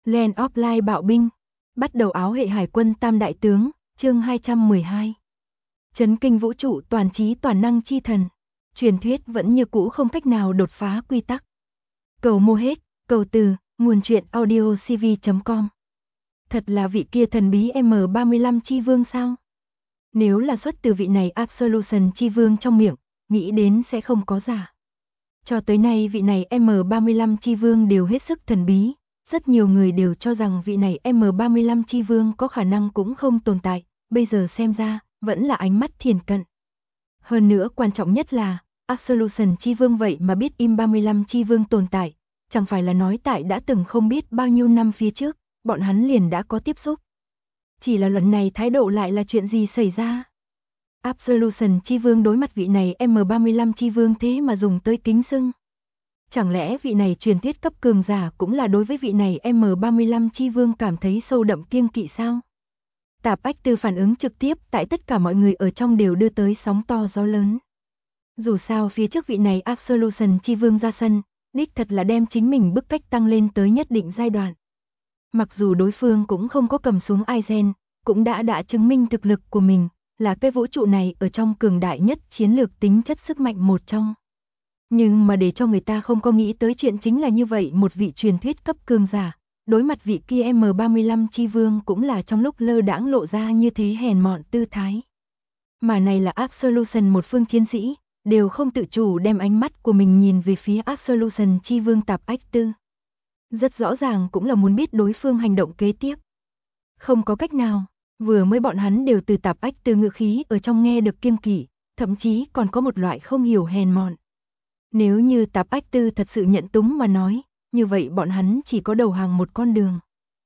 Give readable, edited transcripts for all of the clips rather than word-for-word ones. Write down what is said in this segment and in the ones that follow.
Land of Light bạo binh, bắt đầu áo hệ hải quân tam đại tướng, chương 212. Chấn kinh vũ trụ toàn trí toàn năng chi thần, truyền thuyết vẫn như cũ không cách nào đột phá quy tắc. Cầu mua hết, cầu từ, nguồn truyện audio cv.com. Thật là vị kia thần bí M35 chi vương sao? Nếu là xuất từ vị này Absolution chi vương trong miệng, nghĩ đến sẽ không có giả. Cho tới nay vị này M35 chi vương đều hết sức thần bí, rất nhiều người đều cho rằng vị này M35 chi vương có khả năng cũng không tồn tại, bây giờ xem ra, vẫn là ánh mắt thiền cận. Hơn nữa quan trọng nhất là, Absolution chi vương vậy mà biết M35 chi vương tồn tại, chẳng phải là nói tại đã từng không biết bao nhiêu năm phía trước, bọn hắn liền đã có tiếp xúc. Chỉ là lần này thái độ lại là chuyện gì xảy ra? Absolution chi vương đối mặt vị này M35 chi vương thế mà dùng tới kính xưng. Chẳng lẽ vị này truyền thuyết cấp cường giả cũng là đối với vị này M35 chi vương cảm thấy sâu đậm kiêng kỵ sao? Tạp Ách Tư phản ứng trực tiếp tại tất cả mọi người ở trong đều đưa tới sóng to gió lớn. Dù sao phía trước vị này Absolution chi vương ra sân, đích thật là đem chính mình bức cách tăng lên tới nhất định giai đoạn. Mặc dù đối phương cũng không có cầm súng Aizen, cũng đã chứng minh thực lực của mình, là cái vũ trụ này ở trong cường đại nhất chiến lược tính chất sức mạnh một trong. Nhưng mà để cho người ta không có nghĩ tới chuyện chính là như vậy một vị truyền thuyết cấp cường giả, đối mặt vị kia M35 chi vương cũng là trong lúc lơ đãng lộ ra như thế hèn mọn tư thái. Mà này là Absolution một phương chiến sĩ, đều không tự chủ đem ánh mắt của mình nhìn về phía Absolution chi vương Tạp Ách Tư. Rất rõ ràng cũng là muốn biết đối phương hành động kế tiếp. Không có cách nào, vừa mới bọn hắn đều từ Tạp Ách Tư ngữ khí ở trong nghe được kiêng kỵ, thậm chí còn có một loại không hiểu hèn mọn. Nếu như Tạp Ách Tư thật sự nhận túng mà nói, như vậy bọn hắn chỉ có đầu hàng một con đường.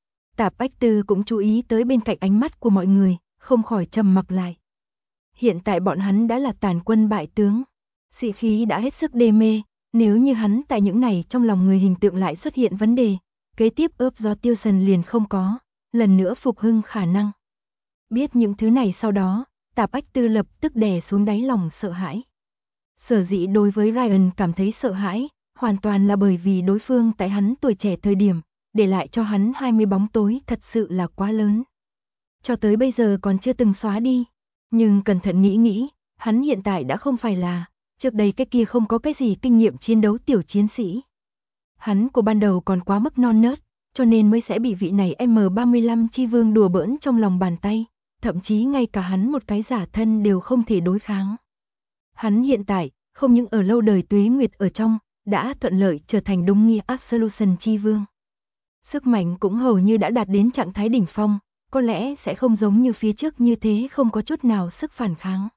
Tạp Ách Tư cũng chú ý tới bên cạnh ánh mắt của mọi người, không khỏi trầm mặc lại. Hiện tại bọn hắn đã là tàn quân bại tướng, sĩ khí đã hết sức đê mê, nếu như hắn tại những này trong lòng người hình tượng lại xuất hiện vấn đề, kế tiếp ướp do tiêu sần liền không có, lần nữa phục hưng khả năng. Biết những thứ này sau đó, Tạp Ách Tư lập tức đè xuống đáy lòng sợ hãi. Sở dĩ đối với Ryan cảm thấy sợ hãi, hoàn toàn là bởi vì đối phương tại hắn tuổi trẻ thời điểm, để lại cho hắn 20 bóng tối thật sự là quá lớn. Cho tới bây giờ còn chưa từng xóa đi, nhưng cẩn thận nghĩ, hắn hiện tại đã không phải là, trước đây cái kia không có cái gì kinh nghiệm chiến đấu tiểu chiến sĩ. Hắn của ban đầu còn quá mức non nớt, cho nên mới sẽ bị vị này M35 chi vương đùa bỡn trong lòng bàn tay, thậm chí ngay cả hắn một cái giả thân đều không thể đối kháng. Hắn hiện tại, không những ở lâu đời tuế nguyệt ở trong, đã thuận lợi trở thành đúng nghĩa Absolution chi vương. Sức mạnh cũng hầu như đã đạt đến trạng thái đỉnh phong, có lẽ sẽ không giống như phía trước như thế không có chút nào sức phản kháng.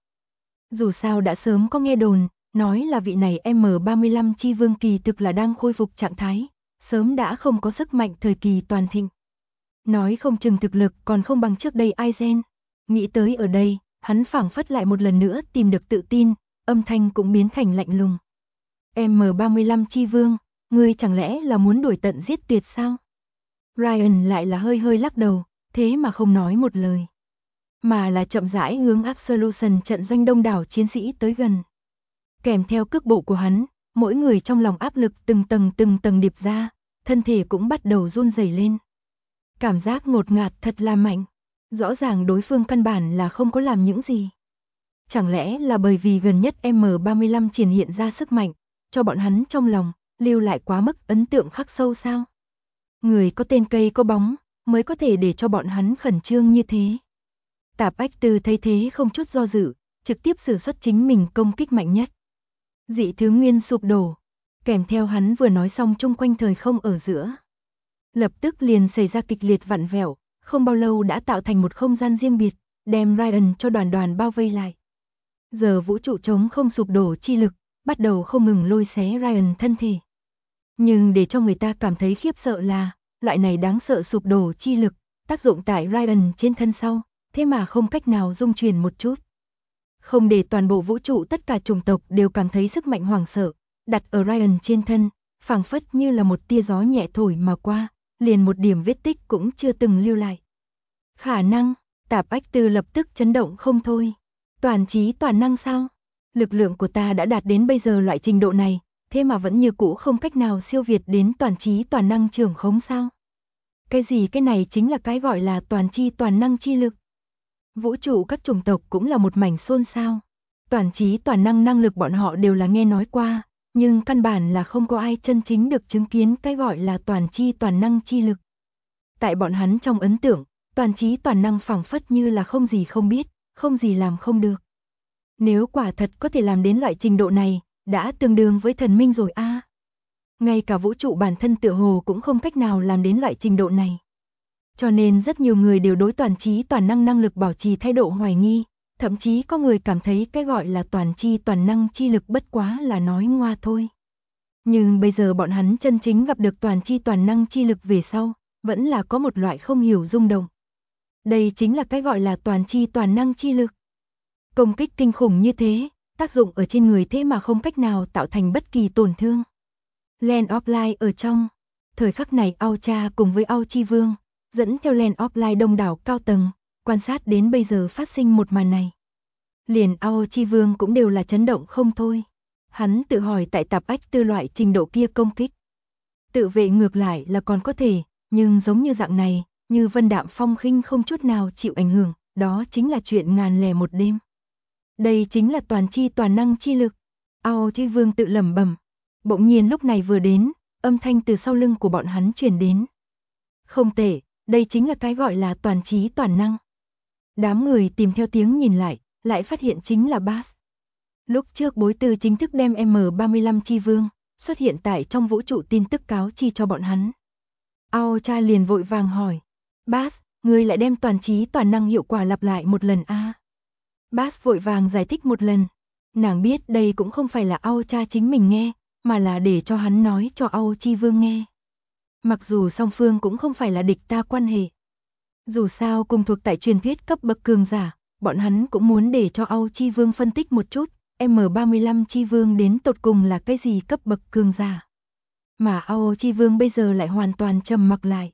Dù sao đã sớm có nghe đồn, nói là vị này M35 chi vương kỳ thực là đang khôi phục trạng thái, sớm đã không có sức mạnh thời kỳ toàn thịnh. Nói không chừng thực lực còn không bằng trước đây Aizen. Nghĩ tới ở đây, hắn phảng phất lại một lần nữa tìm được tự tin, âm thanh cũng biến thành lạnh lùng. M35 chi vương, ngươi chẳng lẽ là muốn đuổi tận giết tuyệt sao? Ryan lại là hơi lắc đầu, thế mà không nói một lời. Mà là chậm rãi hướng Absolution trận doanh đông đảo chiến sĩ tới gần. Kèm theo cước bộ của hắn, mỗi người trong lòng áp lực từng tầng điệp ra, thân thể cũng bắt đầu run rẩy lên. Cảm giác ngột ngạt thật là mạnh, rõ ràng đối phương căn bản là không có làm những gì. Chẳng lẽ là bởi vì gần nhất M35 triển hiện ra sức mạnh, cho bọn hắn trong lòng, lưu lại quá mức ấn tượng khắc sâu sao? Người có tên cây có bóng, mới có thể để cho bọn hắn khẩn trương như thế. Tạp Ách Tư thấy thế không chút do dự, trực tiếp sử xuất chính mình công kích mạnh nhất. Dị thứ nguyên sụp đổ, kèm theo hắn vừa nói xong chung quanh thời không ở giữa. Lập tức liền xảy ra kịch liệt vặn vẹo, không bao lâu đã tạo thành một không gian riêng biệt, đem Ryan cho đoàn bao vây lại. Giờ vũ trụ trống không sụp đổ chi lực, bắt đầu không ngừng lôi xé Ryan thân thể. Nhưng để cho người ta cảm thấy khiếp sợ là, loại này đáng sợ sụp đổ chi lực, tác dụng tại Ryan trên thân sau, thế mà không cách nào dung chuyển một chút. Không để toàn bộ vũ trụ tất cả chủng tộc đều cảm thấy sức mạnh hoảng sợ, đặt ở Ryan trên thân, phảng phất như là một tia gió nhẹ thổi mà qua, liền một điểm vết tích cũng chưa từng lưu lại. Khả năng, Tạp Ách Tư lập tức chấn động không thôi. Toàn trí toàn năng sao? Lực lượng của ta đã đạt đến bây giờ loại trình độ này, thế mà vẫn như cũ không cách nào siêu việt đến toàn trí toàn năng trưởng khống sao? Cái gì cái này chính là cái gọi là toàn chi toàn năng chi lực. Vũ trụ các chủng tộc cũng là một mảnh xôn xao. Toàn trí toàn năng năng lực bọn họ đều là nghe nói qua, nhưng căn bản là không có ai chân chính được chứng kiến cái gọi là toàn chi toàn năng chi lực. Tại bọn hắn trong ấn tượng, toàn trí toàn năng phảng phất như là không gì không biết, không gì làm không được. Nếu quả thật có thể làm đến loại trình độ này, đã tương đương với thần minh rồi a. Ngay cả vũ trụ bản thân tựa hồ cũng không cách nào làm đến loại trình độ này. Cho nên rất nhiều người đều đối toàn trí toàn năng năng lực bảo trì thái độ hoài nghi, thậm chí có người cảm thấy cái gọi là toàn chi toàn năng chi lực bất quá là nói ngoa thôi. Nhưng bây giờ bọn hắn chân chính gặp được toàn chi toàn năng chi lực về sau, vẫn là có một loại không hiểu rung động. Đây chính là cái gọi là toàn chi toàn năng chi lực. Công kích kinh khủng như thế, tác dụng ở trên người thế mà không cách nào tạo thành bất kỳ tổn thương. Land of Light ở trong. Thời khắc này Ao Cha cùng với Ao Chi Vương, dẫn theo Land of Light đông đảo cao tầng, quan sát đến bây giờ phát sinh một màn này. Liền Ao Chi Vương cũng đều là chấn động không thôi. Hắn tự hỏi tại tạp ách tư loại trình độ kia công kích. Tự vệ ngược lại là còn có thể, nhưng giống như dạng này, như vân đạm phong khinh không chút nào chịu ảnh hưởng, đó chính là chuyện ngàn lẻ một đêm. Đây chính là toàn chi toàn năng chi lực. Ao Chi Vương tự lẩm bẩm. Bỗng nhiên lúc này vừa đến, âm thanh từ sau lưng của bọn hắn truyền đến. Không tệ, đây chính là cái gọi là toàn trí toàn năng. Đám người tìm theo tiếng nhìn lại phát hiện chính là Bass. Lúc trước bối tư chính thức đem M35 Chi Vương xuất hiện tại trong vũ trụ tin tức cáo chi cho bọn hắn. Ao Cha liền vội vàng hỏi, Bass, ngươi lại đem toàn trí toàn năng hiệu quả lặp lại một lần a? Bass vội vàng giải thích một lần. Nàng biết đây cũng không phải là Ao Cha chính mình nghe, mà là để cho hắn nói cho Ao Chi Vương nghe. Mặc dù song phương cũng không phải là địch ta quan hệ. Dù sao cùng thuộc tại truyền thuyết cấp bậc cường giả, bọn hắn cũng muốn để cho Ao Chi Vương phân tích một chút, M35 Chi Vương đến tột cùng là cái gì cấp bậc cường giả. Mà Ao Chi Vương bây giờ lại hoàn toàn trầm mặc lại.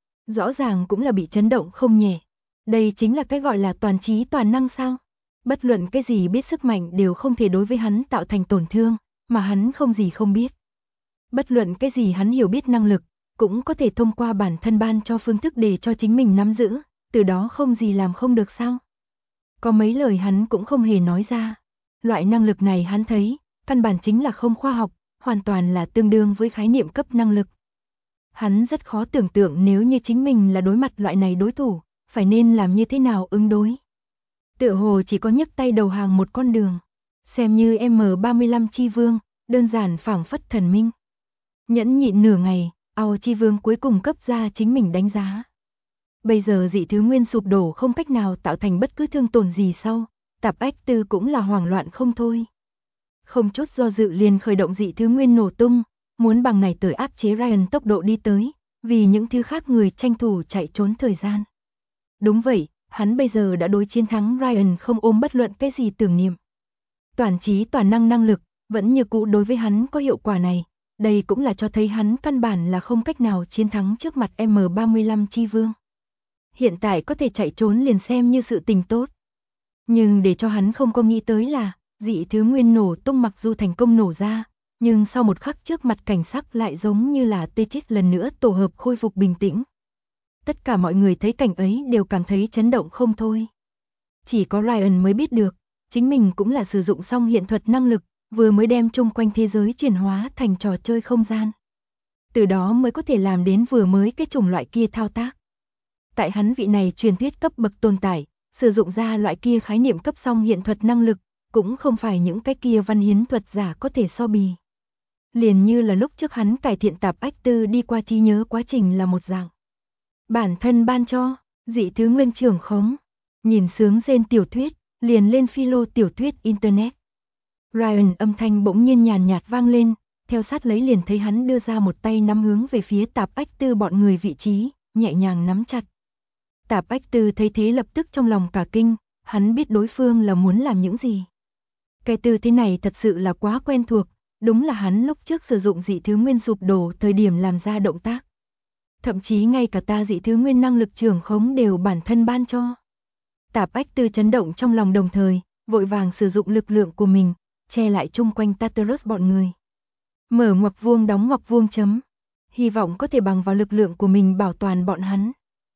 Rõ ràng cũng là bị chấn động không nhẹ. Đây chính là cái gọi là toàn trí toàn năng sao? Bất luận cái gì biết sức mạnh đều không thể đối với hắn tạo thành tổn thương, mà hắn không gì không biết. Bất luận cái gì hắn hiểu biết năng lực, cũng có thể thông qua bản thân ban cho phương thức để cho chính mình nắm giữ, từ đó không gì làm không được sao? Có mấy lời hắn cũng không hề nói ra. Loại năng lực này hắn thấy, căn bản chính là không khoa học, hoàn toàn là tương đương với khái niệm cấp năng lực. Hắn rất khó tưởng tượng nếu như chính mình là đối mặt loại này đối thủ, phải nên làm như thế nào ứng đối. Tựa hồ chỉ có nhấc tay đầu hàng một con đường, xem như M35 Chi Vương, đơn giản phảng phất thần minh. Nhẫn nhịn nửa ngày, Ao Chi Vương cuối cùng cấp ra chính mình đánh giá. Bây giờ dị thứ nguyên sụp đổ không cách nào tạo thành bất cứ thương tổn gì sau, tạp ách tư cũng là hoảng loạn không thôi. Không chút do dự liền khởi động dị thứ nguyên nổ tung, muốn bằng này tới áp chế Ryan tốc độ đi tới, vì những thứ khác người tranh thủ chạy trốn thời gian. Đúng vậy, hắn bây giờ đã đối chiến thắng Ryan không ôm bất luận cái gì tưởng niệm. Toàn trí toàn năng năng lực, vẫn như cũ đối với hắn có hiệu quả này, đây cũng là cho thấy hắn căn bản là không cách nào chiến thắng trước mặt M35 Chi Vương. Hiện tại có thể chạy trốn liền xem như sự tình tốt. Nhưng để cho hắn không có nghĩ tới là, dị thứ nguyên nổ tung mặc dù thành công nổ ra, nhưng sau một khắc trước mặt cảnh sắc lại giống như là Tetris lần nữa tổ hợp khôi phục bình tĩnh. Tất cả mọi người thấy cảnh ấy đều cảm thấy chấn động không thôi. Chỉ có Ryan mới biết được, chính mình cũng là sử dụng xong hiện thuật năng lực, vừa mới đem chung quanh thế giới chuyển hóa thành trò chơi không gian. Từ đó mới có thể làm đến vừa mới cái chủng loại kia thao tác. Tại hắn vị này truyền thuyết cấp bậc tồn tại, sử dụng ra loại kia khái niệm cấp song hiện thuật năng lực, cũng không phải những cái kia văn hiến thuật giả có thể so bì. Liền như là lúc trước hắn cải thiện tạp ách tư đi qua trí nhớ quá trình là một dạng. Bản thân ban cho, dị thứ nguyên trưởng khống, nhìn sướng rên tiểu thuyết, liền lên philo tiểu thuyết internet. Ryan âm thanh bỗng nhiên nhàn nhạt vang lên, theo sát lấy liền thấy hắn đưa ra một tay nắm hướng về phía tạp ách tư bọn người vị trí, nhẹ nhàng nắm chặt. Tạp ách tư thấy thế lập tức trong lòng cả kinh, hắn biết đối phương là muốn làm những gì. Cái tư thế này thật sự là quá quen thuộc, đúng là hắn lúc trước sử dụng dị thứ nguyên sụp đổ thời điểm làm ra động tác. Thậm chí ngay cả ta dị thứ nguyên năng lực trưởng khống đều bản thân ban cho. Tạp ách tư chấn động trong lòng đồng thời, vội vàng sử dụng lực lượng của mình, che lại chung quanh Tartarus bọn người. Mở ngoặc vuông đóng ngoặc vuông chấm. hy vọng có thể bằng vào lực lượng của mình bảo toàn bọn hắn.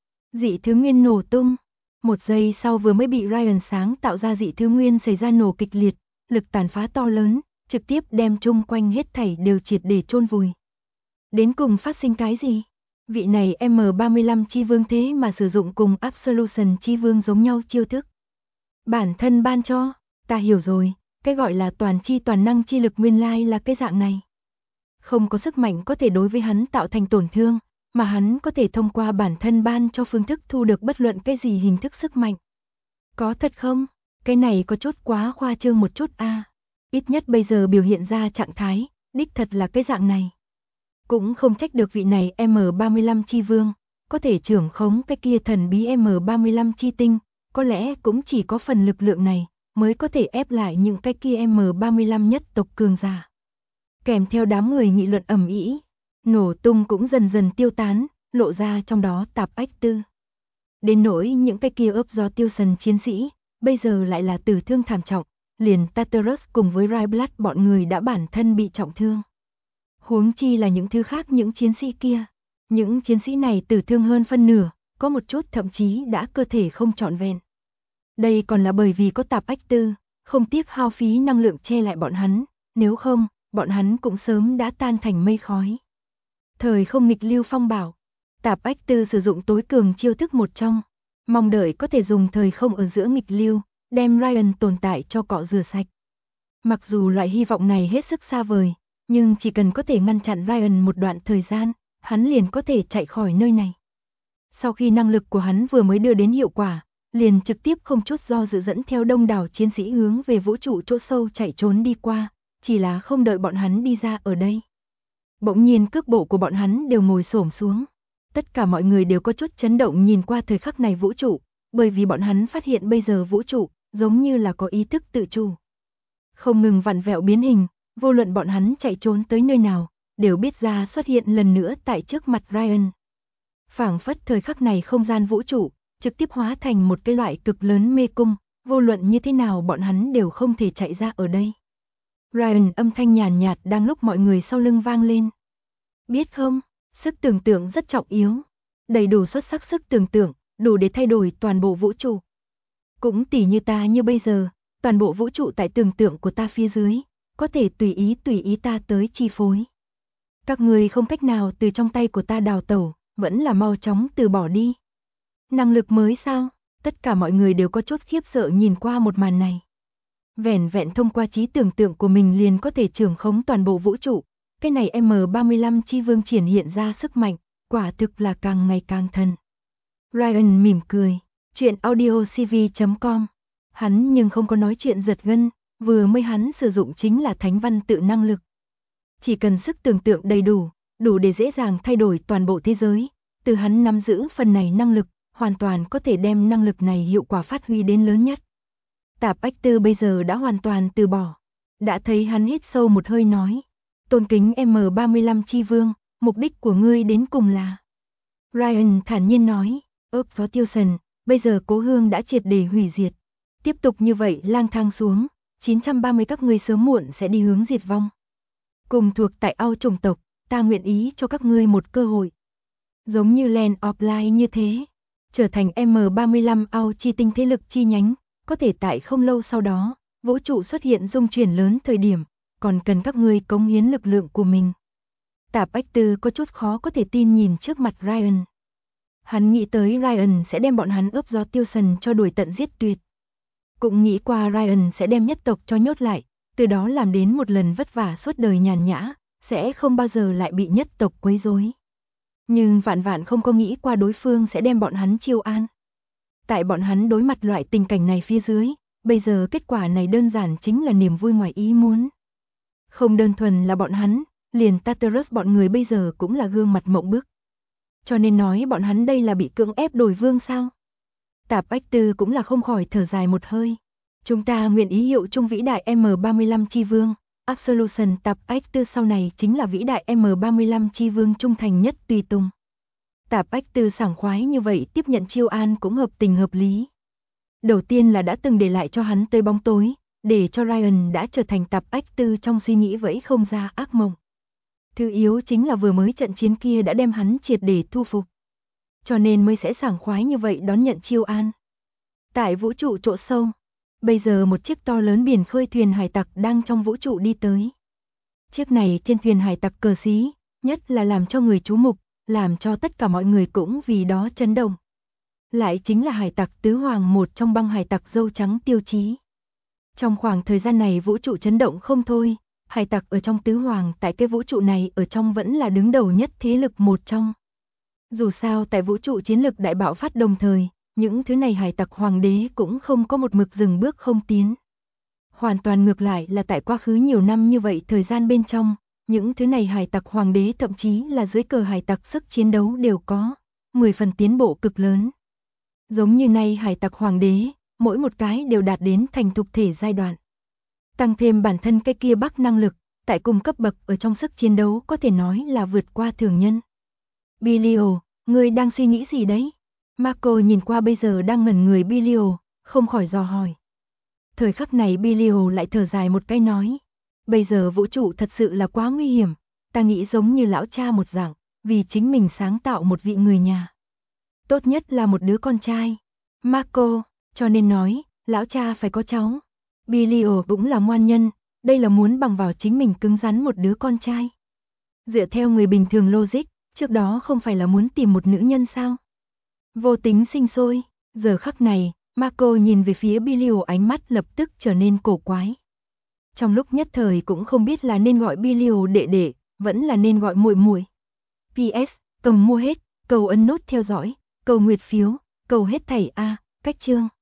Dị thứ nguyên nổ tung. 1 giây sau vừa mới bị Ryan sáng tạo ra dị thứ nguyên xảy ra nổ kịch liệt, lực tàn phá to lớn, trực tiếp đem chung quanh hết thảy đều triệt để chôn vùi. Đến cùng phát sinh cái gì? Vị này M35 chi vương thế mà sử dụng cùng Absolution chi vương giống nhau chiêu thức. Bản thân ban cho, ta hiểu rồi, cái gọi là toàn chi toàn năng chi lực nguyên lai là cái dạng này. Không có sức mạnh có thể đối với hắn tạo thành tổn thương, mà hắn có thể thông qua bản thân ban cho phương thức thu được bất luận cái gì hình thức sức mạnh. Có thật không? Cái này có chút quá khoa trương một chút a. Ít nhất bây giờ biểu hiện ra trạng thái, đích thật là cái dạng này. Cũng không trách được vị này M35 chi vương, có thể trưởng khống cái kia thần bí M35 chi tinh, có lẽ cũng chỉ có phần lực lượng này mới có thể ép lại những cái kia M35 nhất tộc cường giả. Kèm theo đám người nghị luận ầm ĩ, nổ tung cũng dần dần tiêu tán, lộ ra trong đó tạp ách tư. Đến nỗi những cái kia ướp gió tiêu sần chiến sĩ, bây giờ lại là tử thương thảm trọng, liền Tartarus cùng với Ryblood bọn người đã bản thân bị trọng thương. Huống chi là những thứ khác những chiến sĩ kia. Những chiến sĩ này tử thương hơn phân nửa, có một chút thậm chí đã cơ thể không trọn vẹn. Đây còn là bởi vì có tạp ách tư, không tiếc hao phí năng lượng che lại bọn hắn, nếu không, bọn hắn cũng sớm đã tan thành mây khói. Thời không nghịch lưu phong bảo, tạp ách tư sử dụng tối cường chiêu thức một trong, mong đợi có thể dùng thời không ở giữa nghịch lưu, đem Ryan tồn tại cho cọ rửa sạch. Mặc dù loại hy vọng này hết sức xa vời, nhưng chỉ cần có thể ngăn chặn Ryan một đoạn thời gian, hắn liền có thể chạy khỏi nơi này. Sau khi năng lực của hắn vừa mới đưa đến hiệu quả, liền trực tiếp không chút do dự dẫn theo đông đảo chiến sĩ hướng về vũ trụ chỗ sâu chạy trốn đi qua, chỉ là không đợi bọn hắn đi ra ở đây. Bỗng nhiên cước bộ của bọn hắn đều ngồi xổm xuống. Tất cả mọi người đều có chút chấn động nhìn qua thời khắc này vũ trụ, bởi vì bọn hắn phát hiện bây giờ vũ trụ giống như là có ý thức tự chủ. Không ngừng vặn vẹo biến hình, vô luận bọn hắn chạy trốn tới nơi nào, đều biết ra xuất hiện lần nữa tại trước mặt Ryan. Phảng phất thời khắc này không gian vũ trụ trực tiếp hóa thành một cái loại cực lớn mê cung, vô luận như thế nào bọn hắn đều không thể chạy ra ở đây. Ryan âm thanh nhàn nhạt đang lúc mọi người sau lưng vang lên. Biết không, sức tưởng tượng rất trọng yếu, đầy đủ xuất sắc sức tưởng tượng, đủ để thay đổi toàn bộ vũ trụ. Cũng tỉ như ta như bây giờ, toàn bộ vũ trụ tại tưởng tượng của ta phía dưới, có thể tùy ý ta tới chi phối. Các người không cách nào từ trong tay của ta đào tẩu, vẫn là mau chóng từ bỏ đi. Năng lực mới sao? Tất cả mọi người đều có chút khiếp sợ nhìn qua một màn này. Vẻn vẹn thông qua trí tưởng tượng của mình liền có thể trưởng khống toàn bộ vũ trụ. Cái này M35 chi vương triển hiện ra sức mạnh, quả thực là càng ngày càng thần. Ryan mỉm cười, chuyện audiocv.com. Hắn nhưng không có nói chuyện giật gân, vừa mới hắn sử dụng chính là thánh văn tự năng lực. Chỉ cần sức tưởng tượng đầy đủ, đủ để dễ dàng thay đổi toàn bộ thế giới, từ hắn nắm giữ phần này năng lực, hoàn toàn có thể đem năng lực này hiệu quả phát huy đến lớn nhất. Tạp ách tư bây giờ đã hoàn toàn từ bỏ. Đã thấy hắn hít sâu một hơi nói. Tôn kính M35 chi vương, mục đích của ngươi đến cùng là. Ryan thản nhiên nói, ớp phó tiêu sần, bây giờ cố hương đã triệt để hủy diệt. Tiếp tục như vậy lang thang xuống, 930 các ngươi sớm muộn sẽ đi hướng diệt vong. Cùng thuộc tại Ao chủng tộc, ta nguyện ý cho các ngươi một cơ hội. Giống như Land of Light như thế, trở thành M35 Ao chi tinh thế lực chi nhánh, có thể tại không lâu sau đó, vũ trụ xuất hiện dung chuyển lớn thời điểm, còn cần các ngươi cống hiến lực lượng của mình. Tạp ách tư có chút khó có thể tin nhìn trước mặt Ryan. Hắn nghĩ tới Ryan sẽ đem bọn hắn ướp gió tiêu sần cho đuổi tận giết tuyệt. Cũng nghĩ qua Ryan sẽ đem nhất tộc cho nhốt lại, từ đó làm đến một lần vất vả suốt đời nhàn nhã, sẽ không bao giờ lại bị nhất tộc quấy rối. Nhưng vạn vạn không có nghĩ qua đối phương sẽ đem bọn hắn chiêu an. Tại bọn hắn đối mặt loại tình cảnh này phía dưới, bây giờ kết quả này đơn giản chính là niềm vui ngoài ý muốn. Không đơn thuần là bọn hắn, liền Tartarus bọn người bây giờ cũng là gương mặt mộng bức. Cho nên nói bọn hắn đây là bị cưỡng ép đổi vương sao? Tạp ách tư cũng là không khỏi thở dài một hơi. Chúng ta nguyện ý hiệu chung vĩ đại M35 chi vương, Absolution tạp ách tư sau này chính là vĩ đại M35 chi vương trung thành nhất tùy tùng. Tạp ách tư sảng khoái như vậy tiếp nhận chiêu an cũng hợp tình hợp lý. Đầu tiên là đã từng để lại cho hắn tới bóng tối, để cho Ryan đã trở thành tạp ách tư trong suy nghĩ vẫy không ra ác mộng. Thứ yếu chính là vừa mới trận chiến kia đã đem hắn triệt để thu phục. Cho nên mới sẽ sảng khoái như vậy đón nhận chiêu an. Tại vũ trụ chỗ sâu, bây giờ một chiếc to lớn biển khơi thuyền hải tặc đang trong vũ trụ đi tới. Chiếc này trên thuyền hải tặc cờ xí, nhất là làm cho người chú mục, làm cho tất cả mọi người cũng vì đó chấn động. Lại chính là hải tặc tứ hoàng, một trong băng hải tặc dâu trắng Tiêu Chí. Trong khoảng thời gian này vũ trụ chấn động không thôi, hải tặc ở trong tứ hoàng tại cái vũ trụ này ở trong vẫn là đứng đầu nhất thế lực một trong. Dù sao tại vũ trụ chiến lực đại bạo phát đồng thời, những thứ này hải tặc hoàng đế cũng không có một mực dừng bước không tiến. Hoàn toàn ngược lại là tại quá khứ nhiều năm như vậy thời gian bên trong, những thứ này hải tặc hoàng đế thậm chí là dưới cờ hải tặc sức chiến đấu đều có 10 phần tiến bộ cực lớn. Giống như nay hải tặc hoàng đế, mỗi một cái đều đạt đến thành thục thể giai đoạn. Tăng thêm bản thân cái kia bắc năng lực, tại cùng cấp bậc ở trong sức chiến đấu có thể nói là vượt qua thường nhân. Bilio, ngươi đang suy nghĩ gì đấy? Marco nhìn qua bây giờ đang ngẩn người Bilio, không khỏi dò hỏi. Thời khắc này Bilio lại thở dài một cái nói. Bây giờ vũ trụ thật sự là quá nguy hiểm, ta nghĩ giống như lão cha một dạng, vì chính mình sáng tạo một vị người nhà. Tốt nhất là một đứa con trai. Marco, cho nên nói, lão cha phải có cháu. Bilio cũng là ngoan nhân, đây là muốn bằng vào chính mình cứng rắn một đứa con trai. Dựa theo người bình thường logic, trước đó không phải là muốn tìm một nữ nhân sao? Vô tính sinh sôi, giờ khắc này, Marco nhìn về phía Bilio ánh mắt lập tức trở nên cổ quái. Trong lúc nhất thời cũng không biết là nên gọi Bilio đệ đệ, vẫn là nên gọi muội muội. PS, cầm mua hết, cầu ấn nút theo dõi, cầu nguyệt phiếu, cầu hết thảy a, cách chương.